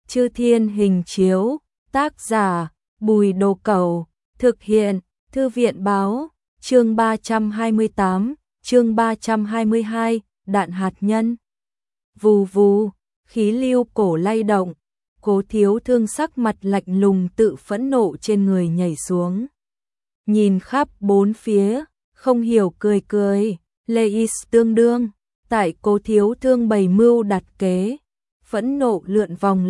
Chư Thiên Hình Chiếu, tác giả Bùi Đồ Cẩu, thực hiện Thư viện Báo, chương 328, chương 322, đạn hạt nhân. Vù vù, khí lưu cổ lay động, Cố Thiếu Thương sắc mặt lạnh lùng tự phẫn nộ trên người nhảy xuống. Nhìn khắp bốn phía, không hiểu cười cười, Leis tương đương, tại Cố Thiếu Thương bày mưu đặt kế, phẫn nộ lượn vòng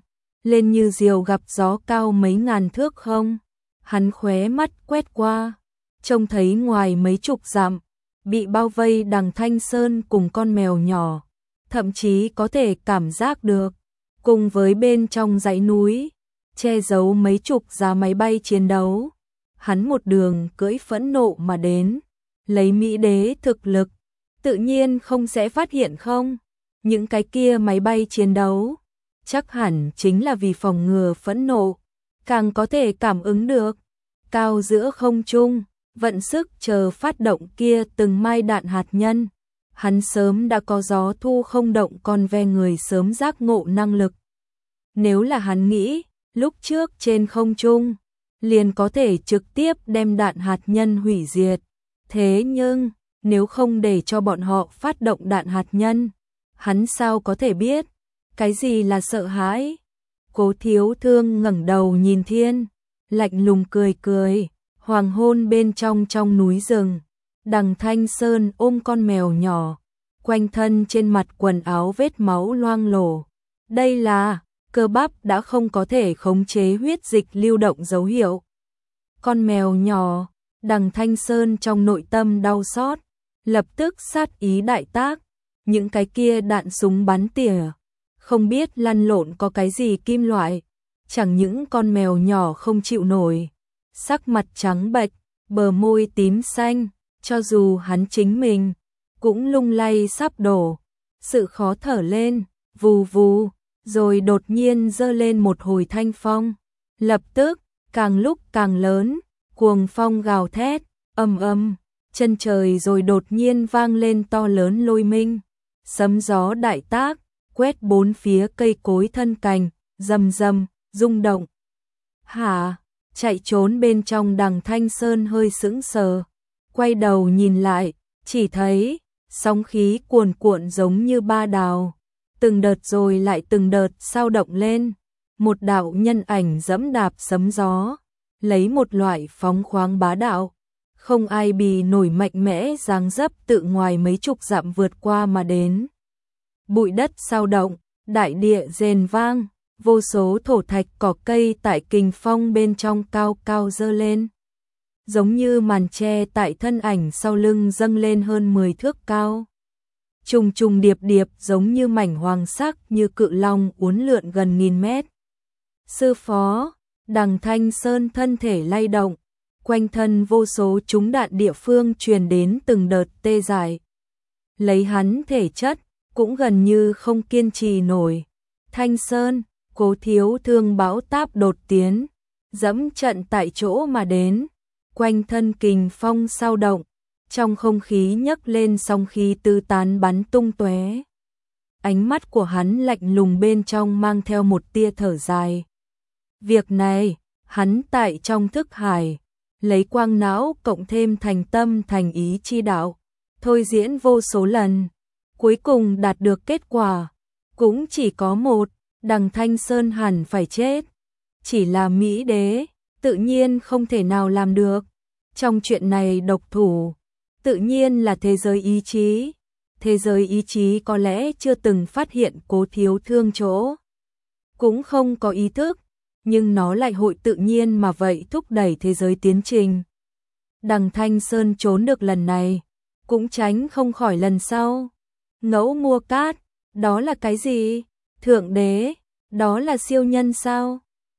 lên như diều gặp gió cao mấy ngàn thước không. Hắn khóe mắt quét qua, trông thấy ngoài mấy chục dặm, bị bao vây Đằng Thanh Sơn cùng con mèo nhỏ, thậm chí có thể cảm giác được, cùng với bên trong dãy núi, che giấu mấy chục giá máy bay chiến đấu. Hắn một đường cưỡi phẫn nộ mà đến, lấy Mỹ đế thực lực, tự nhiên không sẽ phát hiện không. Những cái kia máy bay chiến đấu, chắc hẳn chính là vì phòng ngừa phẫn nộ, càng có thể cảm ứng được. Cao giữa không trung, vận sức chờ phát động kia từng mai đạn hạt nhân. Hắn sớm đã có gió thu không động con ve người sớm giác ngộ năng lực. Nếu là hắn nghĩ, lúc trước trên không trung, liền có thể trực tiếp đem đạn hạt nhân hủy diệt. Thế nhưng, nếu không để cho bọn họ phát động đạn hạt nhân, hắn sao có thể biết cái gì là sợ hãi. Cố Thiếu Thương ngẩng đầu nhìn thiên, lạnh lùng cười cười. Hoàng hôn bên trong núi rừng, Đằng Thanh Sơn ôm con mèo nhỏ, quanh thân trên mặt quần áo vết máu loang lổ. Đây là cơ bắp đã không có thể khống chế huyết dịch lưu động dấu hiệu. Con mèo nhỏ, Đằng Thanh Sơn trong nội tâm đau xót, lập tức sát ý đại tác. Những cái kia đạn súng bắn tỉa, không biết lăn lộn có cái gì kim loại, chẳng những con mèo nhỏ không chịu nổi, sắc mặt trắng bệch, bờ môi tím xanh, cho dù hắn chính mình cũng lung lay sắp đổ, sự khó thở lên, vù vù, rồi đột nhiên giơ lên một hồi thanh phong, lập tức càng lúc càng lớn, cuồng phong gào thét, ầm ầm, chân trời rồi đột nhiên vang lên to lớn lôi minh, sấm gió đại tác, quét bốn phía cây cối thân cành, rầm rầm, rung động. Hả? Chạy trốn bên trong Đằng Thanh Sơn hơi sững sờ, quay đầu nhìn lại, chỉ thấy sóng khí cuồn cuộn giống như ba đào, từng đợt rồi lại từng đợt sao động lên, một đạo nhân ảnh dẫm đạp sấm gió, lấy một loại phóng khoáng bá đạo, không ai bì nổi mạnh mẽ dáng dấp tự ngoài mấy chục dặm vượt qua mà đến. Bụi đất sao động, đại địa rền vang, vô số thổ thạch cỏ cây tại kình phong bên trong cao cao dơ lên. Giống như màn che tại thân ảnh sau lưng dâng lên hơn 10 thước cao. Trùng trùng điệp điệp giống như mảnh hoàng sắc như cự long uốn lượn gần nghìn mét. Sư phó, Đằng Thanh Sơn thân thể lay động, quanh thân vô số trúng đạn địa phương truyền đến từng đợt tê dại. Lấy hắn thể chất, cũng gần như không kiên trì nổi. Thanh Sơn, Cố Thiếu Thương bão táp đột tiến, dẫm trận tại chỗ mà đến, quanh thân kình phong sao động, trong không khí nhấc lên sóng khí tứ tán bắn tung tóe. Ánh mắt của hắn lạnh lùng bên trong mang theo một tia thở dài. Việc này, hắn tại trong thức hải, lấy quang não cộng thêm thành tâm thành ý chi đạo, thôi diễn vô số lần, cuối cùng đạt được kết quả, cũng chỉ có một, Đằng Thanh Sơn hẳn phải chết. Chỉ là Mỹ đế, tự nhiên không thể nào làm được. Trong chuyện này độc thủ, tự nhiên là thế giới ý chí. Thế giới ý chí có lẽ chưa từng phát hiện Cố Thiếu Thương chỗ, cũng không có ý thức, nhưng nó lại hội tự nhiên mà vậy thúc đẩy thế giới tiến trình. Đằng Thanh Sơn trốn được lần này, cũng tránh không khỏi lần sau. Ngẫu mua cát, đó là cái gì? Thượng đế, đó là siêu nhân sao?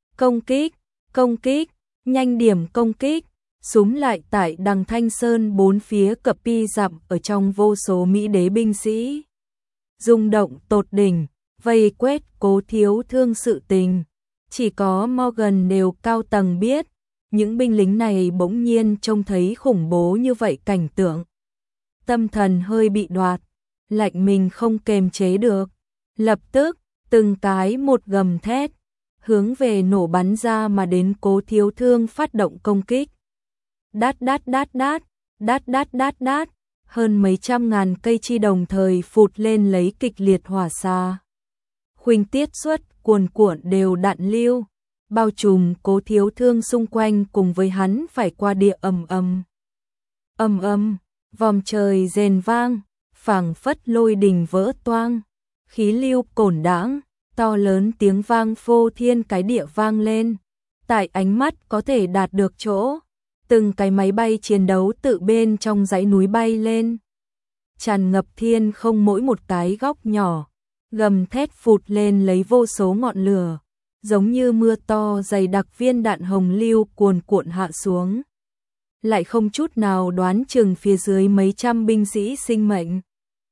Công kích, nhanh điểm công kích, súm lại tại Đằng Thanh Sơn bốn phía cập pi dặm ở trong vô số Mỹ đế binh sĩ. Rung động tột đỉnh, vây quét Cố Thiếu Thương sự tình. Chỉ có Morgan đều cao tầng biết, những binh lính này bỗng nhiên trông thấy khủng bố như vậy cảnh tượng. Tâm thần hơi bị đoạt, lạnh mình không kềm chế được. Lập tức, từng cái một gầm thét, hướng về nổ bắn ra mà đến Cố Thiếu Thương phát động công kích. Đát đát đát đát, đát đát đát đát, hơn mấy trăm ngàn cây chi đồng thời phụt lên lấy kịch liệt hỏa xa. Khuynh tiết xuất cuồn cuộn đều đạn lưu, bao trùm Cố Thiếu Thương xung quanh cùng với hắn phải qua địa ầm ầm. Ầm ầm, vòm trời rền vang, phảng phất lôi đình vỡ toang, khí lưu cổn đãng, to lớn tiếng vang phô thiên cái địa vang lên. Tại ánh mắt có thể đạt được chỗ, từng cái máy bay chiến đấu tự bên trong dãy núi bay lên, tràn ngập thiên không mỗi một cái góc nhỏ, gầm thét phụt lên lấy vô số ngọn lửa, giống như mưa to dày đặc viên đạn hồng lưu cuồn cuộn hạ xuống. Lại không chút nào đoán chừng phía dưới mấy trăm binh sĩ sinh mệnh.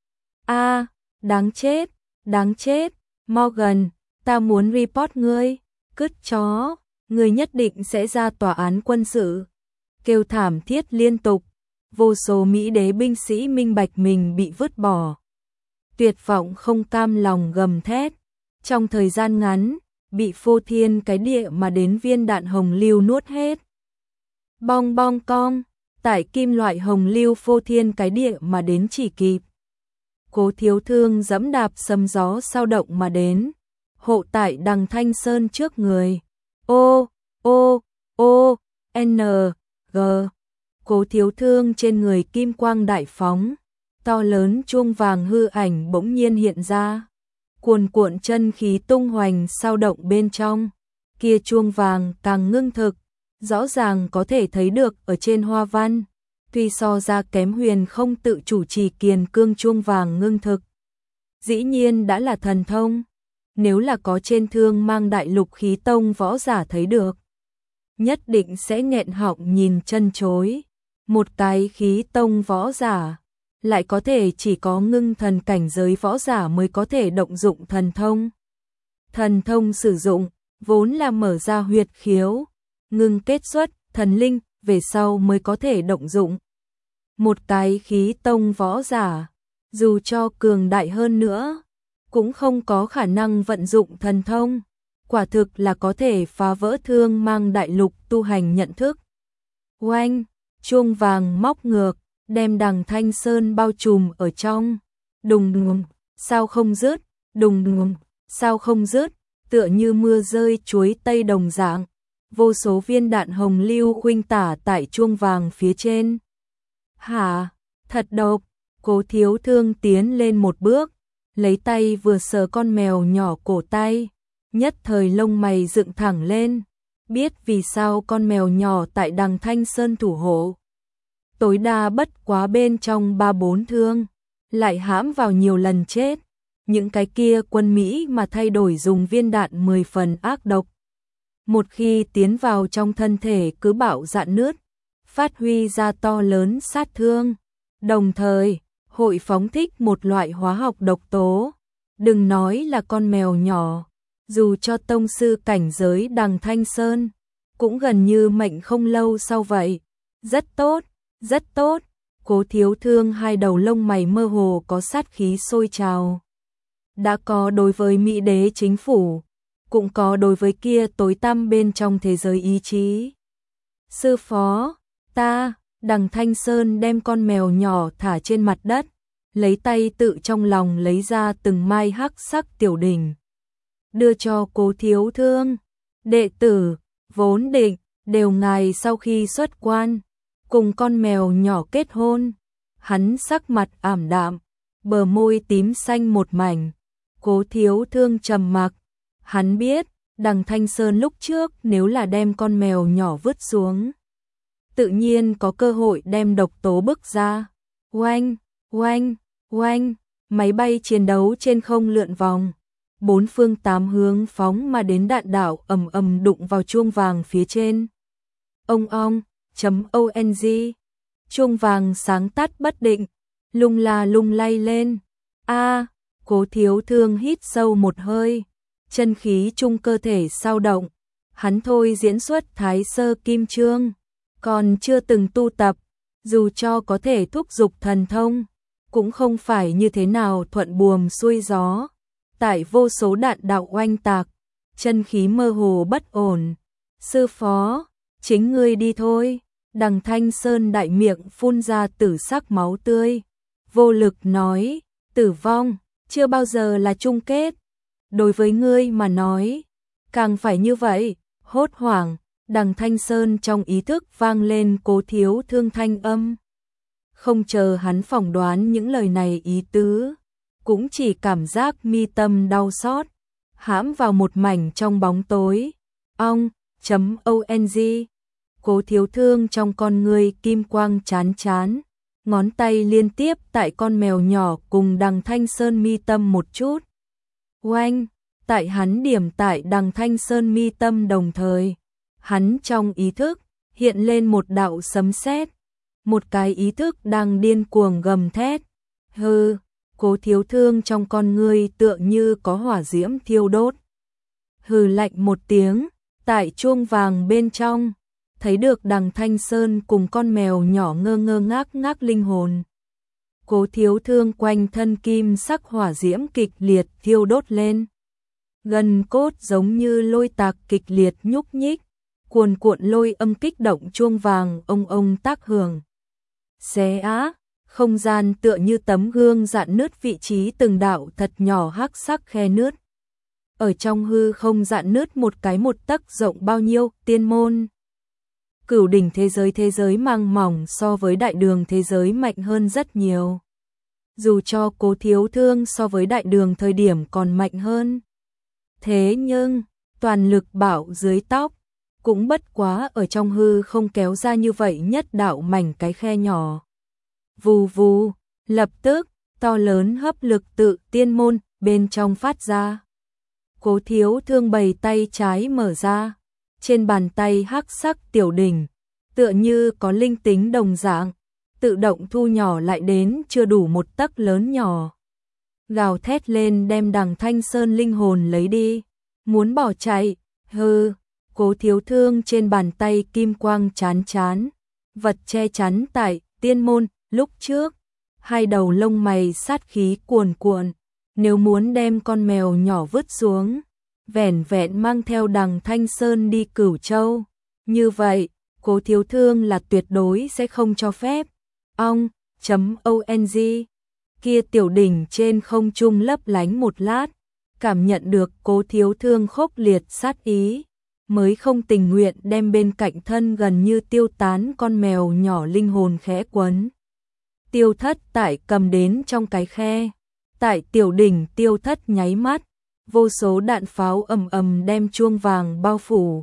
A, đáng chết, đáng chết, Morgan, ta muốn report ngươi, cứt chó, ngươi nhất định sẽ ra tòa án quân sự. Kêu thảm thiết liên tục, vô số Mỹ đế binh sĩ minh bạch mình bị vứt bỏ. Tuyệt vọng không cam lòng gầm thét, trong thời gian ngắn, bị phô thiên cái địa mà đến viên đạn hồng lưu nuốt hết. Bong bong cong, tại kim loại hồng lưu phô thiên cái địa mà đến chỉ kịp. Cố Thiếu Thương dẫm đạp sấm gió sao động mà đến, hộ tại Đằng Thanh Sơn trước người. Ô, ô, ô, n, g. Cố Thiếu Thương trên người kim quang đại phóng, to lớn chuông vàng hư ảnh bỗng nhiên hiện ra, cuồn cuộn chân khí tung hoành sao động bên trong. Kia chuông vàng càng ngưng thực, rõ ràng có thể thấy được ở trên hoa văn, tuy so ra kém Huyền không tự chủ trì kiền cương chuông vàng ngưng thực. Dĩ nhiên đã là thần thông, nếu là có trên Thương Mang Đại Lục khí tông võ giả thấy được, nhất định sẽ nghẹn họng nhìn chân chối. Một cái khí tông võ giả, lại có thể chỉ có ngưng thần cảnh giới võ giả mới có thể động dụng thần thông. Thần thông sử dụng, vốn là mở ra huyệt khiếu, ngưng kết xuất, thần linh, về sau mới có thể động dụng. Một cái khí tông võ giả, dù cho cường đại hơn nữa, cũng không có khả năng vận dụng thần thông, quả thực là có thể phá vỡ Thương Mang Đại Lục tu hành nhận thức. Oanh, chuông vàng móc ngược, đem Đằng Thanh Sơn bao trùm ở trong. Đùng đùng, sao không dứt, đùng đùng, sao không dứt, tựa như mưa rơi chuối tây đồng dạng. Vô số viên đạn hồng lưu khuynh tả tại chuông vàng phía trên. Hả, thật độc. Cố Thiếu Thương tiến lên một bước, lấy tay vừa sờ con mèo nhỏ cổ tay, nhất thời lông mày dựng thẳng lên, biết vì sao con mèo nhỏ tại Đằng Thanh Sơn thủ hộ. Tối đa bất quá bên trong 3-4 thương, lại hãm vào nhiều lần chết. Những cái kia quân Mỹ mà thay đổi dùng viên đạn 10 phần ác độc. Một khi tiến vào trong thân thể cứ bạo dạn nứt, phát huy ra to lớn sát thương. Đồng thời, hội phóng thích một loại hóa học độc tố. Đừng nói là con mèo nhỏ, dù cho tông sư cảnh giới Đằng Thanh Sơn, cũng gần như mệnh không lâu sau vậy. Rất tốt, rất tốt. Cố Thiếu Thương hai đầu lông mày mơ hồ có sát khí sôi trào. Đã có đối với Mỹ đế chính phủ, cũng có đối với kia tối tăm bên trong thế giới ý chí. Sư phó, ta, Đằng Thanh Sơn đem con mèo nhỏ thả trên mặt đất, lấy tay tự trong lòng lấy ra từng mai hắc sắc tiểu đỉnh, đưa cho Cố Thiếu Thương. Đệ tử, vốn định, đều ngài sau khi xuất quan, cùng con mèo nhỏ kết hôn. Hắn sắc mặt ảm đạm, bờ môi tím xanh một mảnh. Cố Thiếu Thương trầm mặc, hắn biết, Đằng Thanh Sơn lúc trước nếu là đem con mèo nhỏ vứt xuống, tự nhiên có cơ hội đem độc tố bức ra. Oanh, oanh, oanh, máy bay chiến đấu trên không lượn vòng, bốn phương tám hướng phóng mà đến đạn đạo ầm ầm đụng vào chuông vàng phía trên. Ông ong, chuông vàng sáng tắt bất định, lung la lung lay lên. A, Cố Thiếu Thương hít sâu một hơi, chân khí trung cơ thể sao động. Hắn thôi diễn xuất Thái Sơ Kim Chương, còn chưa từng tu tập, dù cho có thể thúc dục thần thông, cũng không phải như thế nào thuận buồm xuôi gió. tại vô số đạn đạo oanh tạc, chân khí mơ hồ bất ổn. Sư phó, chính ngươi đi thôi. Đằng Thanh Sơn đại miệng phun ra tử sắc máu tươi, vô lực nói, tử vong chưa bao giờ là chung kết. Đối với ngươi mà nói, càng phải như vậy. Hốt hoảng, Đằng Thanh Sơn trong ý thức vang lên Cố Thiếu Thương thanh âm. Không chờ hắn phỏng đoán những lời này ý tứ, cũng chỉ cảm giác mi tâm đau xót, hãm vào một mảnh trong bóng tối. Ong, .ong. Cố Thiếu Thương trong con ngươi kim quang chán chán, ngón tay liên tiếp tại con mèo nhỏ cùng Đằng Thanh Sơn mi tâm một chút. Oanh, tại hắn điểm tại Đằng Thanh Sơn mi tâm đồng thời, hắn trong ý thức hiện lên một đạo sấm sét, một cái ý thức đang điên cuồng gầm thét. Hừ, Cố Thiếu Thương trong con ngươi tựa như có hỏa diễm thiêu đốt. Hừ lạnh một tiếng, tại chuông vàng bên trong, thấy được Đằng Thanh Sơn cùng con mèo nhỏ ngơ ngơ ngác ngác linh hồn. Cố Thiếu Thương quanh thân kim sắc hỏa diễm kịch liệt thiêu đốt lên. Gần cốt giống như lôi tạc kịch liệt nhúc nhích, cuồn cuộn lôi âm kích động chuông vàng ông tác hưởng. Xé á, không gian tựa như tấm gương rạn nứt, vị trí từng đạo thật nhỏ hắc sắc khe nứt. Ở trong hư không rạn nứt một cái một tấc rộng bao nhiêu, tiên môn. Cửu đỉnh thế giới mang mỏng so với đại đường thế giới mạnh hơn rất nhiều. Dù cho Cố Thiếu Thương so với đại đường thời điểm còn mạnh hơn. Thế nhưng, toàn lực bảo dưới tóc, cũng bất quá ở trong hư không kéo ra như vậy nhất đạo mảnh cái khe nhỏ. Vù vù, lập tức, to lớn hấp lực tự tiên môn bên trong phát ra. Cố Thiếu Thương bày tay trái mở ra, trên bàn tay hắc sắc tiểu đỉnh, tựa như có linh tính đồng dạng, tự động thu nhỏ lại đến chưa đủ một tấc lớn nhỏ. Gào thét lên đem Đằng Thanh Sơn linh hồn lấy đi, muốn bỏ chạy. Hừ, Cố Thiếu Thương trên bàn tay kim quang chán chán, vật che chắn tại tiên môn lúc trước, hai đầu lông mày sát khí cuồn cuộn, nếu muốn đem con mèo nhỏ vứt xuống, vẻn vẹn mang theo Đằng Thanh Sơn đi Cửu Châu, như vậy, Cố Thiếu Thương là tuyệt đối sẽ không cho phép. Ong, .ong. Kia tiểu đỉnh trên không trung lấp lánh một lát, cảm nhận được Cố Thiếu Thương khốc liệt sát ý, mới không tình nguyện đem bên cạnh thân gần như tiêu tán con mèo nhỏ linh hồn khẽ quấn. Tiêu thất tại cầm đến trong cái khe, tại tiểu đỉnh tiêu thất nháy mắt, vô số đạn pháo ầm đem chuông vàng bao phủ,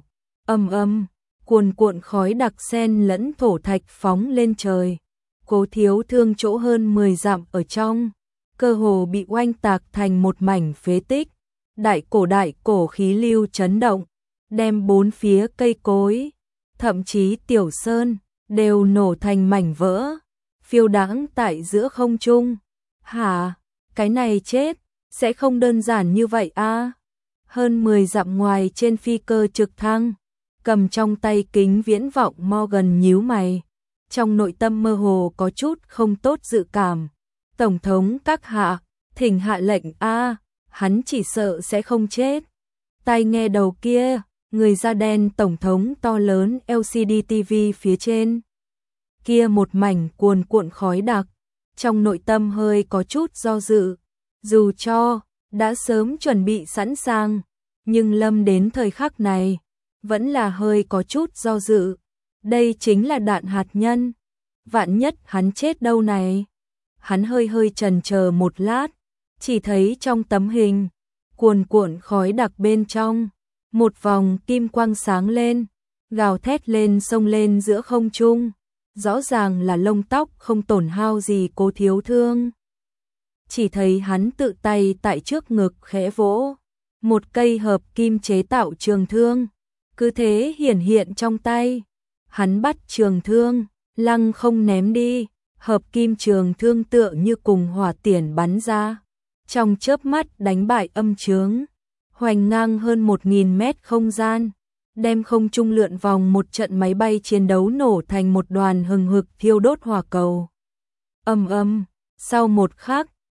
cuồn cuộn khói đặc sen lẫn thổ thạch phóng lên trời. Cố Thiếu Thương chỗ hơn 10 dặm ở trong, cơ hồ bị oanh tạc thành một mảnh phế tích. Đại cổ khí lưu chấn động, đem bốn phía cây cối, thậm chí tiểu sơn, đều nổ thành mảnh vỡ, phiêu đãng tại giữa không trung. Hả, cái này chết, sẽ không đơn giản như vậy a. Hơn 10 dặm ngoài trên phi cơ trực thăng, cầm trong tay kính viễn vọng Morgan nhíu mày, trong nội tâm mơ hồ có chút không tốt dự cảm. Tổng thống các hạ, thỉnh hạ lệnh a, hắn chỉ sợ sẽ không chết. Tai nghe đầu kia, người da đen tổng thống to lớn LCD TV phía trên. Kia một mảnh cuồn cuộn khói đặc, trong nội tâm hơi có chút do dự, dù cho đã sớm chuẩn bị sẵn sàng, nhưng lâm đến thời khắc này, vẫn là hơi có chút do dự. Đây chính là đạn hạt nhân, vạn nhất hắn chết đâu này. Hắn hơi chần chờ một lát, chỉ thấy trong tấm hình, cuồn cuộn khói đặc bên trong, một vòng kim quang sáng lên, gào thét lên xông lên giữa không trung, rõ ràng là lông tóc không tổn hao gì Cố Thiếu Thương. Chỉ thấy hắn tự tay tại trước ngực khẽ vỗ, một cây hợp kim chế tạo trường thương, cứ thế hiển hiện trong tay. Hắn bắt trường thương, lăng không ném đi, hợp kim trường thương tựa như cùng hỏa tiễn bắn ra, trong chớp mắt đánh bại âm chướng, hoành ngang hơn 1000 mét không gian, đem không trung lượn vòng một trận máy bay chiến đấu nổ thành một đoàn hừng hực thiêu đốt hỏa cầu. Sau một khắc,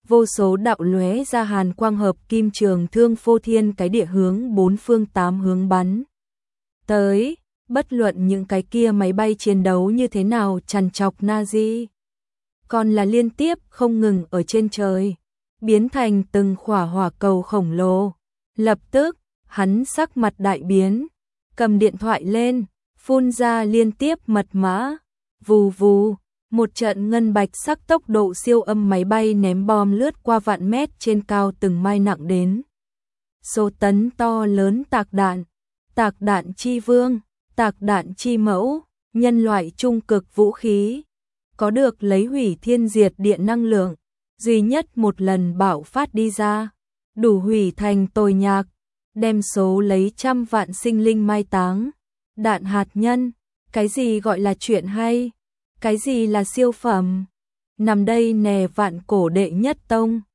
vô số đạo lóe ra hàn quang hợp kim trường thương phô thiên cái địa hướng bốn phương tám hướng bắn tới, bất luận những cái kia máy bay chiến đấu như thế nào trằn trọc Nazi, còn là liên tiếp không ngừng ở trên trời, biến thành từng khỏa hỏa cầu khổng lồ. Lập tức, hắn sắc mặt đại biến, cầm điện thoại lên, phun ra liên tiếp mật mã, vù vù, một trận ngân bạch sắc tốc độ siêu âm máy bay ném bom lướt qua vạn mét trên cao từng mai nặng đến số tấn to lớn tạc đạn chi vương, tạc đạn chi mẫu, nhân loại trung cực vũ khí, có được lấy hủy thiên diệt địa năng lượng, duy nhất một lần bạo phát đi ra, đủ hủy thành tồi nhạc, đem số lấy trăm vạn sinh linh mai táng. Đạn hạt nhân, cái gì gọi là chuyện hay, cái gì là siêu phẩm, nằm đây nè vạn cổ đệ nhất tông.